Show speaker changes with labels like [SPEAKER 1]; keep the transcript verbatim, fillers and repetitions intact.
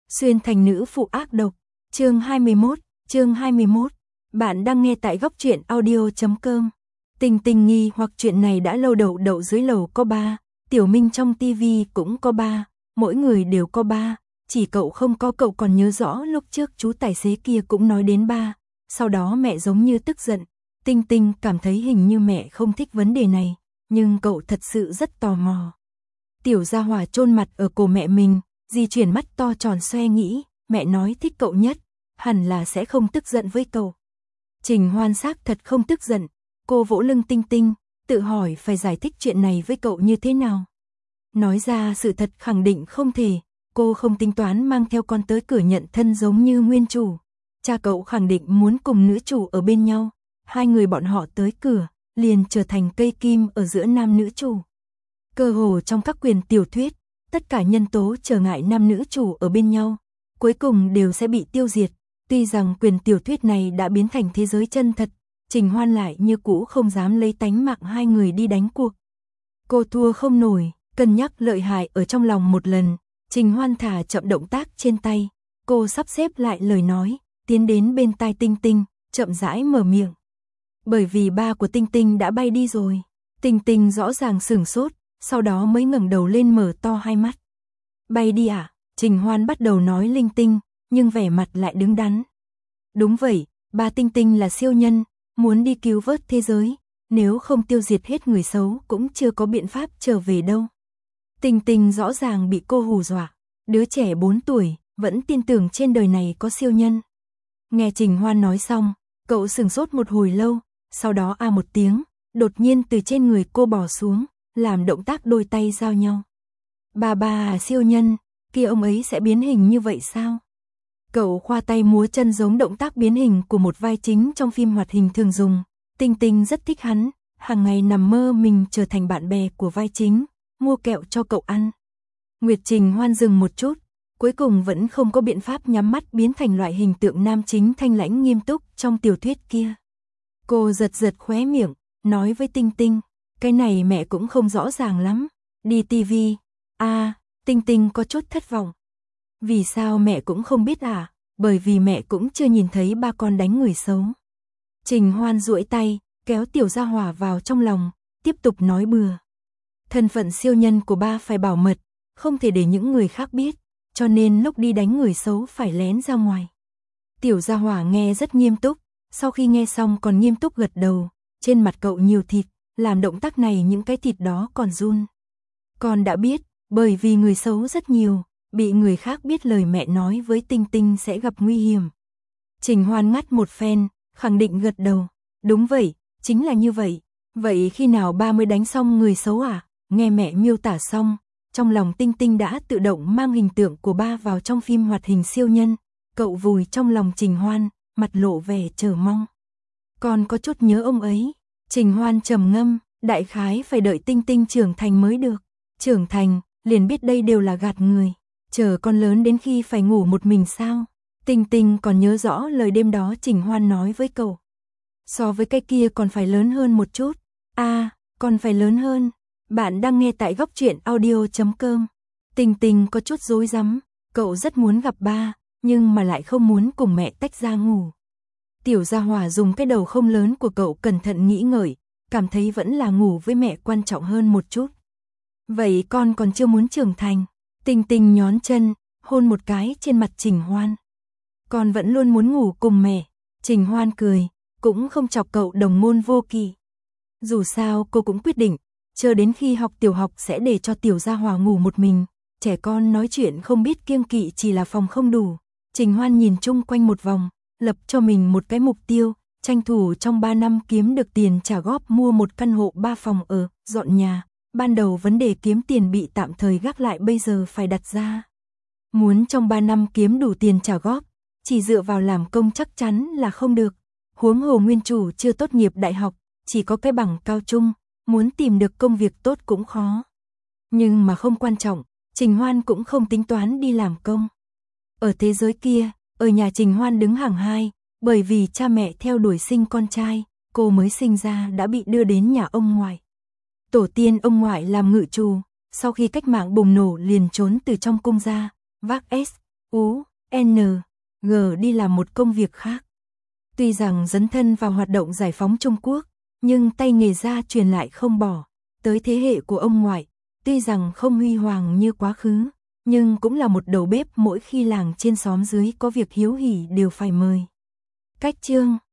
[SPEAKER 1] Xuyên thành nữ phụ ác độc. Chương hai mươi mốt, chương hai mươi mốt. Bạn đang nghe tại góc truyện audio chấm com. Tình tình nghi hoặc chuyện này đã lâu đậu đậu dưới lầu có ba, Tiểu Minh trong tivi cũng có ba, mỗi người đều có ba, chỉ cậu không có. Cậu còn nhớ rõ lúc trước chú tài xế kia cũng nói đến ba, sau đó mẹ giống như tức giận. Tinh Tinh cảm thấy hình như mẹ không thích vấn đề này, nhưng cậu thật sự rất tò mò. Tiểu Gia Hỏa chôn mặt ở cổ mẹ mình, di chuyển mắt to tròn xoe nghĩ, mẹ nói thích cậu nhất, hẳn là sẽ không tức giận với cậu. Trình Hoan xác thật không tức giận, cô vỗ lưng Tinh Tinh, tự hỏi phải giải thích chuyện này với cậu như thế nào. Nói ra sự thật khẳng định không thể, cô không tính toán mang theo con tới cửa nhận thân giống như nguyên chủ. Cha cậu khẳng định muốn cùng nữ chủ ở bên nhau, hai người bọn họ tới cửa, liền trở thành cây kim ở giữa nam nữ chủ. Cơ hồ trong các quyền tiểu thuyết, tất cả nhân tố trở ngại nam nữ chủ ở bên nhau, cuối cùng đều sẽ bị tiêu diệt. Tuy rằng quyền tiểu thuyết này đã biến thành thế giới chân thật, Trình Hoan lại như cũ không dám lấy tánh mạng hai người đi đánh cuộc. Cô thua không nổi, cân nhắc lợi hại ở trong lòng một lần, Trình Hoan thả chậm động tác trên tay, cô sắp xếp lại lời nói, tiến đến bên tai Tinh Tinh, chậm rãi mở miệng. Bởi vì ba của Tinh Tinh đã bay đi rồi. Tinh Tinh rõ ràng sửng sốt, sau đó mới ngẩng đầu lên mở to hai mắt. Bay đi à? Trình Hoan bắt đầu nói linh tinh, nhưng vẻ mặt lại đứng đắn. Đúng vậy, ba Tinh Tinh là siêu nhân, muốn đi cứu vớt thế giới, nếu không tiêu diệt hết người xấu cũng chưa có biện pháp trở về đâu. Tinh Tinh rõ ràng bị cô hù dọa, đứa trẻ bốn tuổi, vẫn tin tưởng trên đời này có siêu nhân. Nghe Trình Hoan nói xong, cậu sửng sốt một hồi lâu, sau đó a một tiếng, đột nhiên từ trên người cô bò xuống, làm động tác đôi tay giao nhau. Bà bà siêu nhân, kia ông ấy sẽ biến hình như vậy sao? Cậu khoa tay múa chân giống động tác biến hình của một vai chính trong phim hoạt hình thường dùng. Tinh Tinh rất thích hắn, hàng ngày nằm mơ mình trở thành bạn bè của vai chính, mua kẹo cho cậu ăn. Nguyệt Trình Hoan dừng một chút, cuối cùng vẫn không có biện pháp nhắm mắt biến thành loại hình tượng nam chính thanh lãnh nghiêm túc trong tiểu thuyết kia. Cô giật giật khóe miệng, nói với Tinh Tinh, cái này mẹ cũng không rõ ràng lắm. Đi tivi. À, Tinh Tinh có chút thất vọng. Vì sao mẹ cũng không biết à? Bởi vì mẹ cũng chưa nhìn thấy ba con đánh người xấu. Trình Hoan duỗi tay, kéo Tiểu Gia Hỏa vào trong lòng, tiếp tục nói bừa. Thân phận siêu nhân của ba phải bảo mật, không thể để những người khác biết, cho nên lúc đi đánh người xấu phải lén ra ngoài. Tiểu Gia Hỏa nghe rất nghiêm túc, sau khi nghe xong còn nghiêm túc gật đầu, trên mặt cậu nhiều thịt, làm động tác này những cái thịt đó còn run. Con đã biết, bởi vì người xấu rất nhiều, bị người khác biết lời mẹ nói với Tinh Tinh sẽ gặp nguy hiểm. Trình Hoan ngắt một phen, khẳng định gật đầu, đúng vậy, chính là như vậy. Vậy khi nào ba mới đánh xong người xấu à? Nghe mẹ miêu tả xong, trong lòng Tinh Tinh đã tự động mang hình tượng của ba vào trong phim hoạt hình siêu nhân, cậu vùi trong lòng Trình Hoan, mặt lộ vẻ chờ mong. Con có chút nhớ ông ấy. Trình Hoan trầm ngâm, đại khái phải đợi Tinh Tinh trưởng thành mới được. Trưởng thành, liền biết đây đều là gạt người. Chờ con lớn đến khi phải ngủ một mình sao? Tinh Tinh còn nhớ rõ lời đêm đó Trình Hoan nói với cậu. So với cái kia còn phải lớn hơn một chút. À, còn phải lớn hơn. Bạn đang nghe tại góc truyện audio chấm com. Tinh Tinh có chút rối rắm, cậu rất muốn gặp ba, nhưng mà lại không muốn cùng mẹ tách ra ngủ. Tiểu Gia Hỏa dùng cái đầu không lớn của cậu cẩn thận nghĩ ngợi, cảm thấy vẫn là ngủ với mẹ quan trọng hơn một chút. Vậy con còn chưa muốn trưởng thành. Tinh Tinh nhón chân, hôn một cái trên mặt Trình Hoan. Con vẫn luôn muốn ngủ cùng mẹ. Trình Hoan cười, cũng không chọc cậu đồng môn vô kỵ. Dù sao cô cũng quyết định, chờ đến khi học tiểu học sẽ để cho Tiểu Gia Hỏa ngủ một mình. Trẻ con nói chuyện không biết kiêng kỵ chỉ là phòng không đủ. Trình Hoan nhìn chung quanh một vòng, lập cho mình một cái mục tiêu, tranh thủ trong ba năm kiếm được tiền trả góp mua một căn hộ ba phòng ở, dọn nhà. Ban đầu vấn đề kiếm tiền bị tạm thời gác lại, bây giờ phải đặt ra. Muốn trong ba năm kiếm đủ tiền trả góp, chỉ dựa vào làm công chắc chắn là không được. Huống hồ nguyên chủ chưa tốt nghiệp đại học, chỉ có cái bằng cao trung, muốn tìm được công việc tốt cũng khó. Nhưng mà không quan trọng, Trình Hoan cũng không tính toán đi làm công. Ở thế giới kia, ở nhà Trình Hoan đứng hàng hai, bởi vì cha mẹ theo đuổi sinh con trai, cô mới sinh ra đã bị đưa đến nhà ông ngoại. Tổ tiên ông ngoại làm ngự trù, sau khi cách mạng bùng nổ liền trốn từ trong cung ra, vác S, U, N, G đi làm một công việc khác. Tuy rằng dấn thân vào hoạt động giải phóng Trung Quốc, nhưng tay nghề gia truyền lại không bỏ. Tới thế hệ của ông ngoại, tuy rằng không huy hoàng như quá khứ, nhưng cũng là một đầu bếp mỗi khi làng trên xóm dưới có việc hiếu hỉ đều phải mời. Cách chương